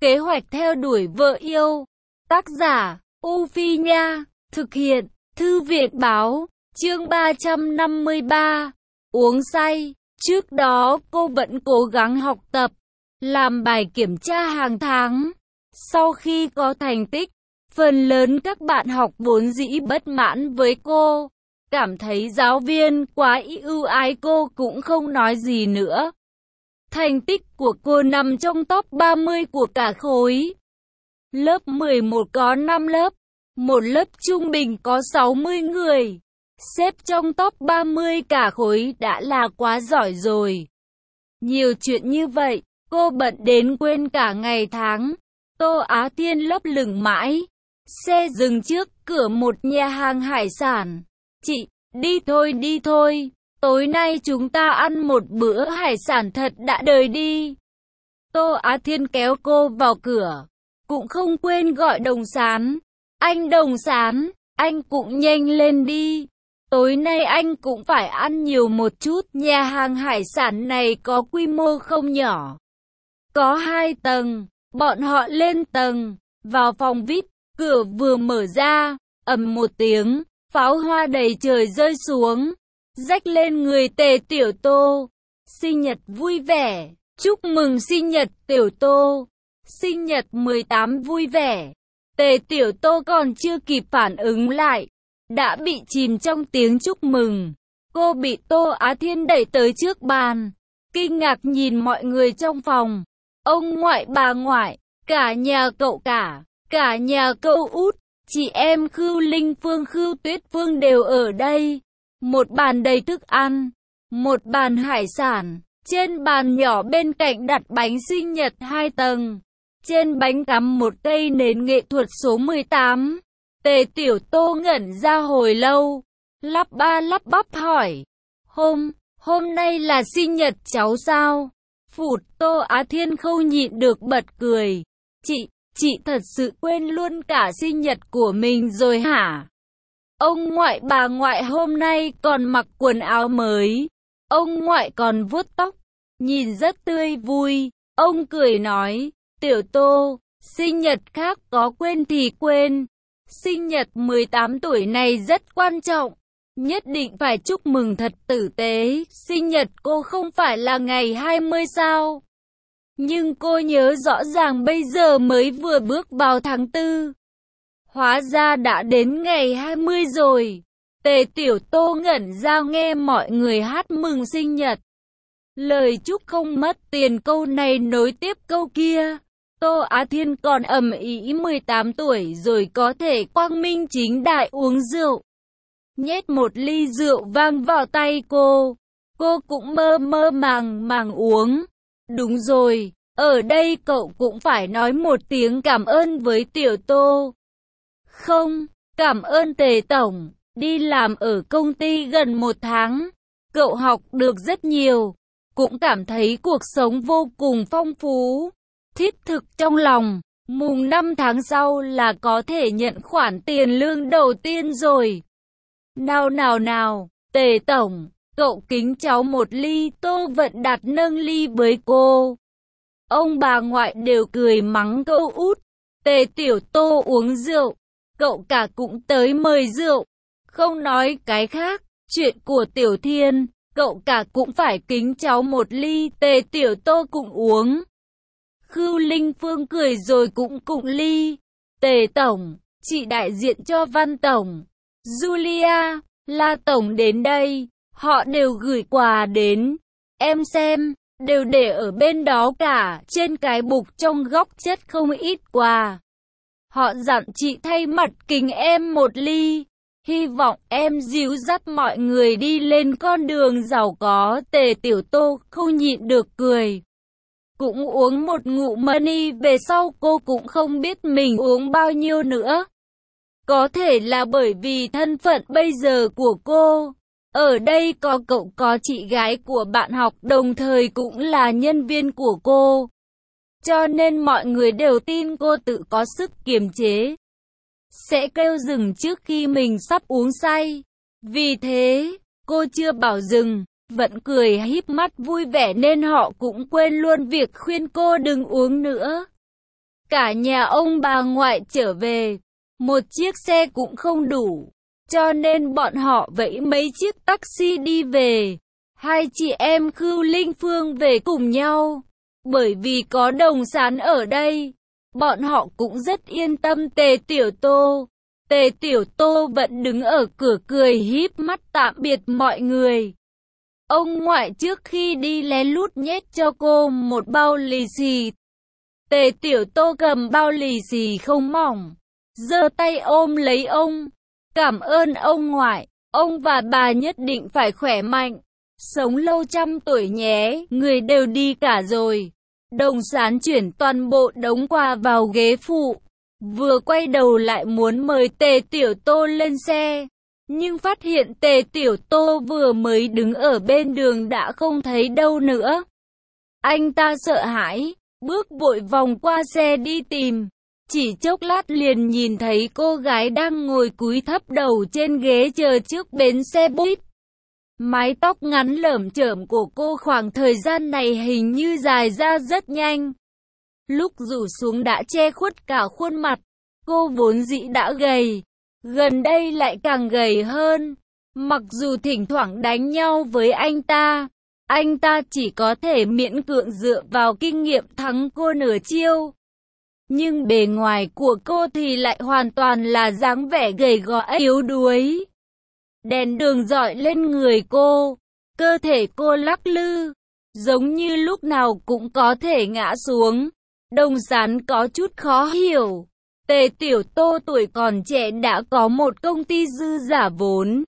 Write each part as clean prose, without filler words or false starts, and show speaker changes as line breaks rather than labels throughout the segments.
Kế hoạch theo đuổi vợ yêu. Tác giả, U Phi Nha. Thực hiện, Thư viện Báo. Chương 353. Uống say. Trước đó cô vẫn cố gắng học tập, làm bài kiểm tra hàng tháng. Sau khi có thành tích, phần lớn các bạn học vốn dĩ bất mãn với cô, cảm thấy giáo viên quá ưu ái, cô cũng không nói gì nữa. Thành tích của cô nằm trong top 30 của cả khối. Lớp 11 có 5 lớp, một lớp trung bình có 60 người. Xếp trong top 30 cả khối đã là quá giỏi rồi. Nhiều chuyện như vậy, cô bận đến quên cả ngày tháng. Tô Á Thiên lấp lửng mãi. Xe dừng trước cửa một nhà hàng hải sản. Chị, đi thôi. Tối nay chúng ta ăn một bữa hải sản thật đã đời đi. Tô Á Thiên kéo cô vào cửa. Cũng không quên gọi Đồng Sán. Anh Đồng Sán, anh cũng nhanh lên đi. Tối nay anh cũng phải ăn nhiều một chút. Nhà hàng hải sản này có quy mô không nhỏ. Có 2 tầng. Bọn họ lên tầng. Vào phòng VIP. Cửa vừa mở ra. Ầm một tiếng. Pháo hoa đầy trời rơi xuống. Rách lên người Tề Tiểu Tô. Sinh nhật vui vẻ. Chúc mừng sinh nhật Tiểu Tô. Sinh nhật 18 vui vẻ. Tề Tiểu Tô còn chưa kịp phản ứng lại, đã bị chìm trong tiếng chúc mừng. Cô bị Tô Á Thiên đẩy tới trước bàn, kinh ngạc nhìn mọi người trong phòng. Ông ngoại, bà ngoại, cả nhà cậu cả nhà cậu út, chị em Khưu Linh Phương, Khưu Tuyết Phương đều ở đây. Một bàn đầy thức ăn, một bàn hải sản, trên bàn nhỏ bên cạnh đặt bánh sinh nhật 2 tầng. Trên bánh cắm một cây nến nghệ thuật số 18. Tề Tiểu Tô ngẩn ra hồi lâu, lắp ba lắp bắp hỏi. Hôm nay là sinh nhật cháu sao? Phụt, Tô Á Thiên không nhịn được bật cười. Chị thật sự quên luôn cả sinh nhật của mình rồi hả? Ông ngoại, bà ngoại hôm nay còn mặc quần áo mới. Ông ngoại còn vuốt tóc, nhìn rất tươi vui. Ông cười nói. Tiểu Tô, sinh nhật khác có quên thì quên. Sinh nhật 18 tuổi này rất quan trọng. Nhất định phải chúc mừng thật tử tế. Sinh nhật cô không phải là ngày 20 sao? Nhưng cô nhớ rõ ràng bây giờ mới vừa bước vào tháng 4. Hóa ra đã đến ngày 20 rồi. Tề Tiểu Tô ngẩn ra nghe mọi người hát mừng sinh nhật. Lời chúc không mất tiền, câu này nối tiếp câu kia. Tô Á Thiên còn ầm ĩ 18 tuổi rồi có thể quang minh chính đại uống rượu. Nhét một ly rượu vang vào tay cô. Cô cũng mơ mơ màng uống. Đúng rồi, ở đây cậu cũng phải nói một tiếng cảm ơn với Tiểu Tô. Không, cảm ơn Tề Tổng. Đi làm ở công ty gần 1 tháng. Cậu học được rất nhiều. Cũng cảm thấy cuộc sống vô cùng phong phú. Thiết thực trong lòng, mùng 5 tháng sau là có thể nhận khoản tiền lương đầu tiên rồi. Nào, Tề Tổng, cậu kính cháu một ly. Tô Vận Đạt nâng ly với cô. Ông bà ngoại đều cười mắng cậu út. Tề Tiểu Tô uống rượu, cậu cả cũng tới mời rượu. Không nói cái khác, chuyện của Tiểu Thiên, cậu cả cũng phải kính cháu một ly. Tề Tiểu Tô cũng uống. Khưu Linh Phương cười rồi cũng cụng ly. Tề Tổng, chị đại diện cho Văn Tổng, Julia, La Tổng đến đây. Họ đều gửi quà đến. Em xem, đều để ở bên đó cả. Trên cái bục trong góc chất không ít quà. Họ dặn chị thay mặt kính em một ly. Hy vọng em dìu dắt mọi người đi lên con đường giàu có. Tề Tiểu Tô không nhịn được cười. Cũng uống một ngụm money, về sau cô cũng không biết mình uống bao nhiêu nữa. Có thể là bởi vì thân phận bây giờ của cô. Ở đây có cậu, có chị gái của bạn học, đồng thời cũng là nhân viên của cô. Cho nên mọi người đều tin cô tự có sức kiềm chế. Sẽ kêu dừng trước khi mình sắp uống say. Vì thế, cô chưa bảo dừng. Vẫn cười híp mắt vui vẻ nên họ cũng quên luôn việc khuyên cô đừng uống nữa. cả nhà ông bà ngoại trở về. Một chiếc xe cũng không đủ, cho nên bọn họ vẫy mấy chiếc taxi đi về. Hai chị em Khưu Linh Phương về cùng nhau. Bởi vì có Đồng Sán ở đây, bọn họ cũng rất yên tâm. Tề Tiểu Tô vẫn đứng ở cửa cười híp mắt tạm biệt mọi người. Ông ngoại trước khi đi lén lút nhét cho cô một bao lì xì. Tề Tiểu Tô cầm bao lì xì không mỏng, giơ tay ôm lấy ông. Cảm ơn ông ngoại, ông và bà nhất định phải khỏe mạnh, sống lâu trăm tuổi nhé. Người đều đi cả rồi. Đồng Sán chuyển toàn bộ đống quà vào ghế phụ, vừa quay đầu lại muốn mời Tề Tiểu Tô lên xe, nhưng phát hiện Tề Tiểu Tô vừa mới đứng ở bên đường đã không thấy đâu nữa. Anh ta sợ hãi, bước vội vòng qua xe đi tìm. Chỉ chốc lát liền nhìn thấy cô gái đang ngồi cúi thấp đầu trên ghế chờ trước bến xe buýt. Mái tóc ngắn lởm chởm của cô khoảng thời gian này hình như dài ra rất nhanh. Lúc rủ xuống đã che khuất cả khuôn mặt. Cô vốn dĩ đã gầy, gần đây lại càng gầy hơn. Mặc dù thỉnh thoảng đánh nhau với anh ta chỉ có thể miễn cưỡng dựa vào kinh nghiệm thắng cô nửa chiêu. Nhưng bề ngoài của cô thì lại hoàn toàn là dáng vẻ gầy gò yếu đuối. Đèn đường rọi lên người cô, cơ thể cô lắc lư, giống như lúc nào cũng có thể ngã xuống. Đồng Sán có chút khó hiểu. Tề Tiểu Tô tuổi còn trẻ đã có một công ty dư giả vốn,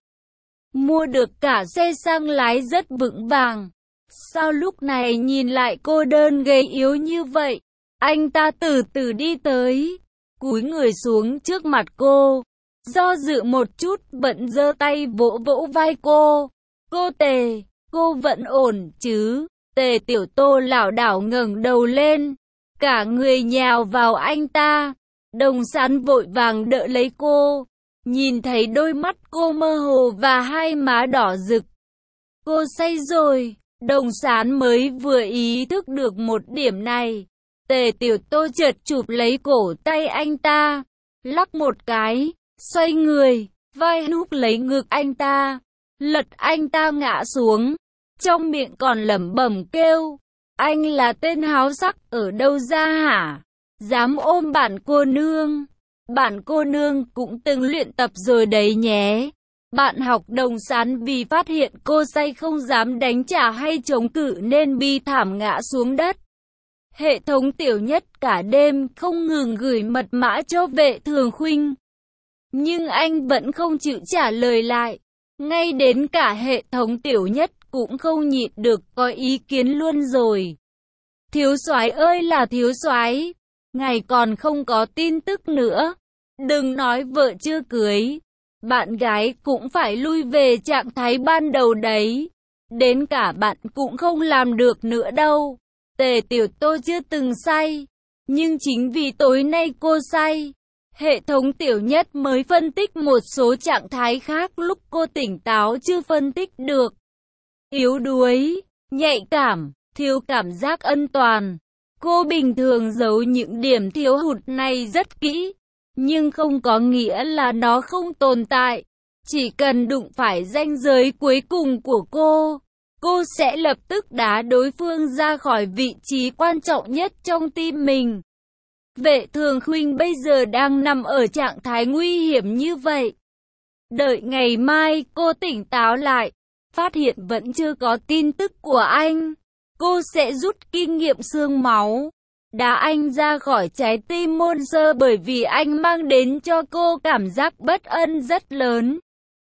mua được cả xe sang lái rất vững vàng. Sao lúc này nhìn lại cô đơn gầy yếu như vậy? Anh ta từ từ đi tới, cúi người xuống trước mặt cô, do dự một chút vẫn giơ tay vỗ vỗ vai cô. Cô Tề, cô vẫn ổn chứ? Tề Tiểu Tô lảo đảo ngẩng đầu lên, cả người nhào vào anh ta. Đồng Sán vội vàng đỡ lấy cô, nhìn thấy đôi mắt cô mơ hồ và hai má đỏ rực. Cô say rồi. Đồng Sán mới vừa ý thức được một điểm này. Tề Tiểu Tô chợt chụp lấy cổ tay anh ta, lắc một cái, xoay người, vai núp lấy ngực anh ta, lật anh ta ngã xuống, trong miệng còn lẩm bẩm kêu, anh là tên háo sắc ở đâu ra hả? Dám ôm bản cô nương. Bản cô nương cũng từng luyện tập rồi đấy nhé. Bạn học Đồng Sán vì phát hiện cô say không dám đánh trả hay chống cự nên bi thảm ngã xuống đất. Hệ thống Tiểu Nhất cả đêm không ngừng gửi mật mã cho Vệ Thường Khuynh, nhưng anh vẫn không chịu trả lời lại. Ngay đến cả hệ thống Tiểu Nhất cũng không nhịn được có ý kiến luôn rồi. Thiếu soái ơi là thiếu soái, ngài còn không có tin tức nữa. Đừng nói vợ chưa cưới, bạn gái cũng phải lui về trạng thái ban đầu đấy. Đến cả bạn cũng không làm được nữa đâu. Tề Tiểu Tô chưa từng say, nhưng chính vì tối nay cô say, hệ thống Tiểu Nhất mới phân tích một số trạng thái khác lúc cô tỉnh táo chưa phân tích được. Yếu đuối, nhạy cảm, thiếu cảm giác an toàn. Cô bình thường giấu những điểm thiếu hụt này rất kỹ, nhưng không có nghĩa là nó không tồn tại. Chỉ cần đụng phải ranh giới cuối cùng của cô sẽ lập tức đá đối phương ra khỏi vị trí quan trọng nhất trong tim mình. Vệ Thường Khuynh bây giờ đang nằm ở trạng thái nguy hiểm như vậy. Đợi ngày mai cô tỉnh táo lại, phát hiện vẫn chưa có tin tức của anh, cô sẽ rút kinh nghiệm xương máu, đá anh ra khỏi trái tim monster, bởi vì anh mang đến cho cô cảm giác bất an rất lớn.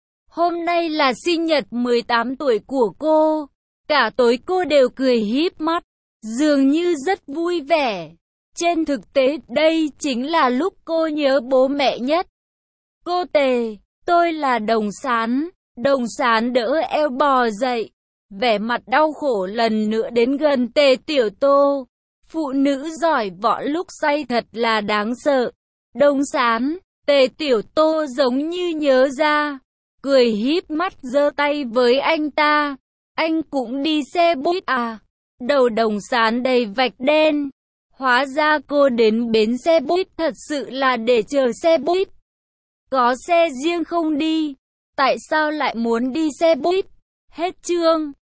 Hôm nay là sinh nhật 18 tuổi của cô. Cả tối cô đều cười híp mắt, dường như rất vui vẻ. Trên thực tế đây chính là lúc cô nhớ bố mẹ nhất. Cô Tề, tôi là Đồng Sán. Đồng Sán đỡ eo bò dậy, vẻ mặt đau khổ lần nữa đến gần Tề Tiểu Tô. Phụ nữ giỏi võ lúc say thật là đáng sợ. Đồng Sán, Tề Tiểu Tô giống như nhớ ra, cười híp mắt giơ tay với anh ta. Anh cũng đi xe buýt à? Đầu Đồng Sán đầy vạch đen, Hóa ra cô đến bến xe buýt thật sự là để chờ xe buýt. Có xe riêng không đi? Tại sao lại muốn đi xe buýt? Hết chương.